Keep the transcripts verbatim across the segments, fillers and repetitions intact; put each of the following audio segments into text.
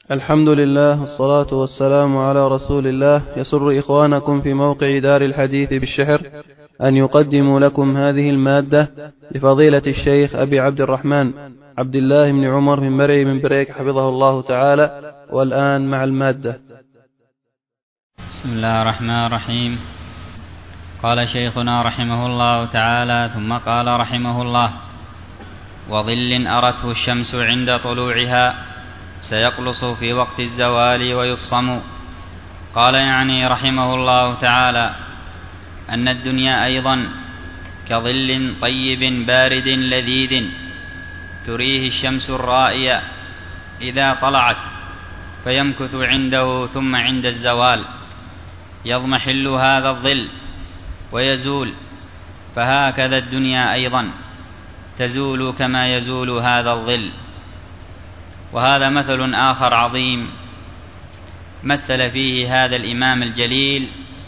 الحمد لله والصلاة والسلام على رسول الله. يسر إخوانكم في موقع دار الحديث بالشحر أن يقدموا لكم هذه المادة لفضيلة الشيخ أبي عبد الرحمن عبد الله بن عمر بن مرعي بن بريك حفظه الله تعالى. والآن مع المادة. بسم الله الرحمن الرحيم. قال شيخنا رحمه الله تعالى: ثم قال رحمه الله: وظل أرته الشمس عند طلوعها سيقلص في وقت الزوال ويفصم. قال يعني رحمه الله تعالى أن الدنيا أيضا كظل طيب بارد لذيذ تريه الشمس الرائية إذا طلعت فيمكث عنده، ثم عند الزوال يضمحل هذا الظل ويزول، فهكذا الدنيا أيضا تزول كما يزول هذا الظل. وهذا مثل آخر عظيم مثل فيه هذا الإمام الجليل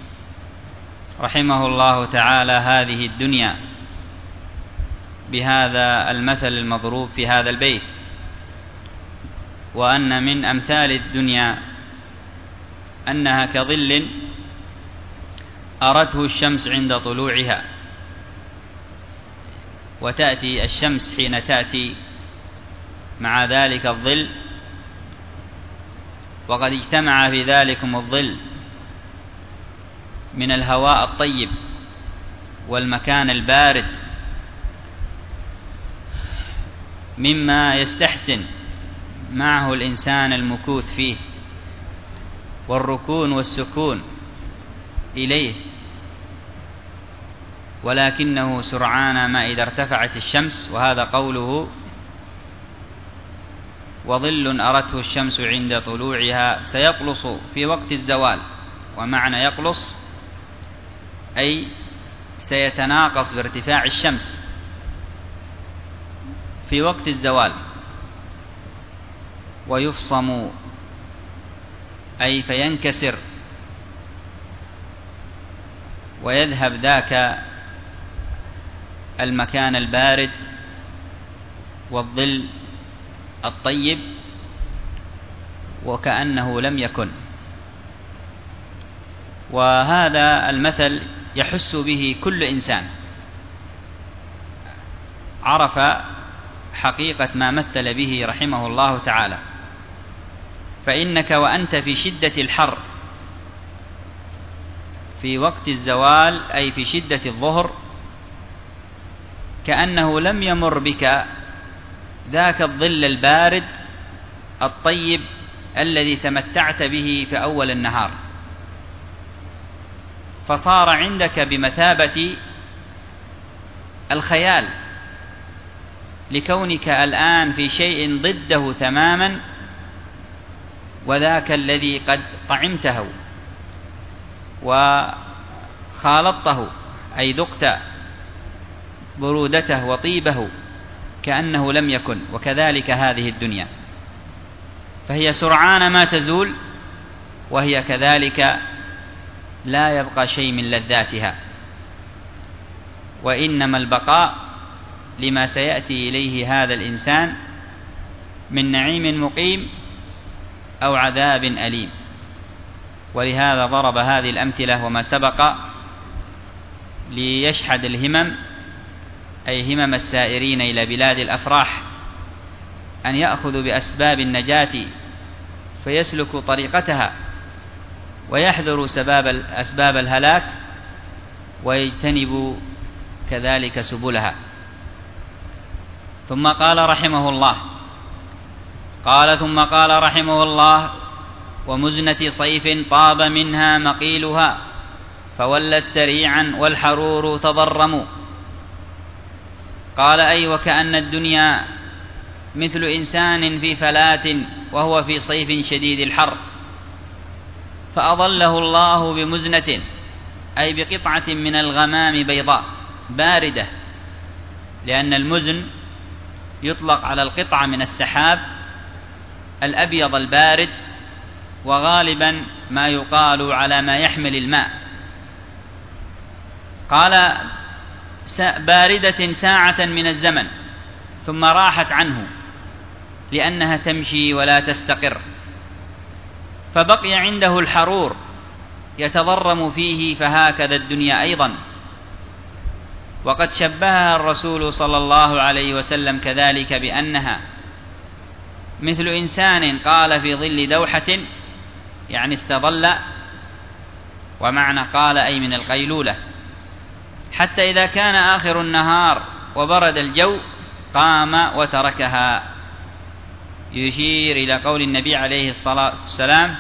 رحمه الله تعالى هذه الدنيا بهذا المثل المضروب في هذا البيت، وأن من أمثال الدنيا أنها كظل أرته الشمس عند طلوعها، وتأتي الشمس حين تأتي مع ذلك الظل، وقد اجتمع في ذلكم الظل من الهواء الطيب والمكان البارد مما يستحسن معه الإنسان المكوث فيه والركون والسكون إليه، ولكنه سرعان ما إذا ارتفعت الشمس. وهذا قوله: وظل أرته الشمس عند طلوعها سيقلص في وقت الزوال. ومعنى يقلص أي سيتناقص بارتفاع الشمس في وقت الزوال. ويفصم أي فينكسر ويذهب ذاك المكان البارد والظل الطيب وكأنه لم يكن. وهذا المثل يحس به كل إنسان عرف حقيقة ما مثل به رحمه الله تعالى. فإنك وأنت في شدة الحر في وقت الزوال أي في شدة الظهر كأنه لم يمر بك ذاك الظل البارد الطيب الذي تمتعت به في أول النهار، فصار عندك بمثابة الخيال لكونك الآن في شيء ضده تماما، وذاك الذي قد طعمته وخالطته أي ذقت برودته وطيبه كأنه لم يكن. وكذلك هذه الدنيا، فهي سرعان ما تزول، وهي كذلك لا يبقى شيء من لذاتها، وإنما البقاء لما سيأتي إليه هذا الإنسان من نعيم مقيم أو عذاب أليم. ولهذا ضرب هذه الأمثلة وما سبق ليشحذ الهمم أي همم السائرين إلى بلاد الأفراح أن يأخذوا بأسباب النجاة فيسلكوا طريقتها، ويحذروا سباب أسباب الهلاك ويجتنبوا كذلك سبلها. ثم قال رحمه الله قال ثم قال رحمه الله: ومزنة صيف طاب منها مقيلها فولت سريعا والحرور تضرم. قال: أي وكأن الدنيا مثل إنسان في فلاة وهو في صيف شديد الحر، فأظله الله بمزنة أي بقطعة من الغمام بيضاء باردة، لأن المزن يطلق على القطعة من السحاب الأبيض البارد، وغالبا ما يقال على ما يحمل الماء. قال: باردة ساعة من الزمن ثم راحت عنه لأنها تمشي ولا تستقر، فبقي عنده الحرور يتضرم فيه، فهكذا الدنيا أيضا. وقد شبهها الرسول صلى الله عليه وسلم كذلك بأنها مثل إنسان قال في ظل دوحة، يعني استظل، ومعنى قال أي من القيلولة، حتى إذا كان آخر النهار وبرد الجو قام وتركها، يشير إلى قول النبي عليه الصلاة والسلام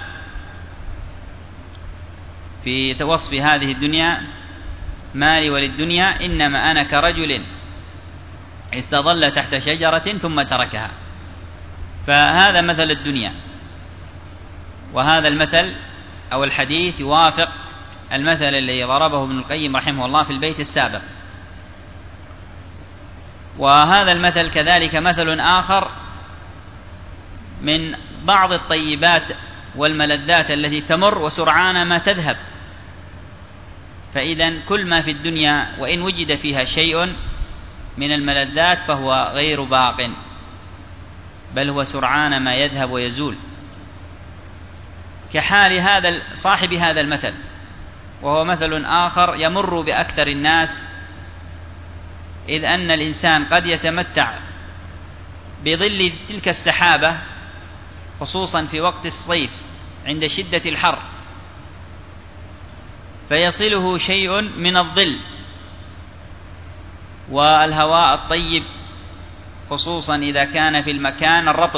في وصف هذه الدنيا: ما لي وللدنيا إنما أنا كرجل استظل تحت شجرة ثم تركها. فهذا مثل الدنيا، وهذا المثل أو الحديث يوافق المثل الذي ضربه ابن القيم رحمه الله في البيت السابق. وهذا المثل كذلك مثل آخر من بعض الطيبات والملذات التي تمر وسرعان ما تذهب. فإذا كل ما في الدنيا وإن وجد فيها شيء من الملذات فهو غير باق، بل هو سرعان ما يذهب ويزول، كحال هذا صاحب هذا المثل، وهو مثل آخر يمر بأكثر الناس، إذ أن الإنسان قد يتمتع بظل تلك السحابة خصوصا في وقت الصيف عند شدة الحر، فيصله شيء من الظل والهواء الطيب، خصوصا إذا كان في المكان الرطب،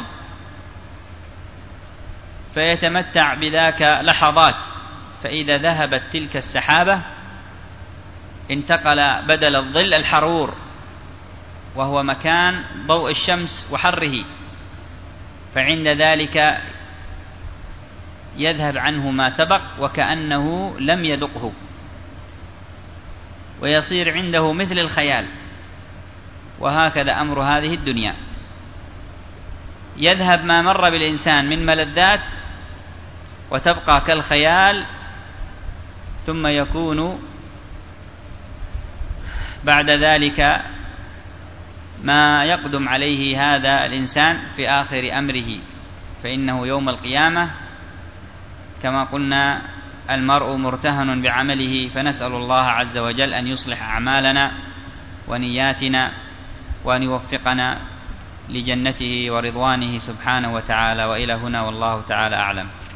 فيتمتع بذاك لحظات. فإذا ذهبت تلك السحابة انتقل بدل الظل الحرور، وهو مكان ضوء الشمس وحره، فعند ذلك يذهب عنه ما سبق وكأنه لم يذقه، ويصير عنده مثل الخيال. وهكذا أمر هذه الدنيا، يذهب ما مر بالإنسان من ملذات وتبقى كالخيال، ثم يكون بعد ذلك ما يقدم عليه هذا الإنسان في آخر أمره، فإنه يوم القيامة كما قلنا المرء مرتهن بعمله، فنسأل الله عز وجل أن يصلح أعمالنا ونياتنا، وأن يوفقنا لجنته ورضوانه سبحانه وتعالى. وإلى هنا والله تعالى أعلم.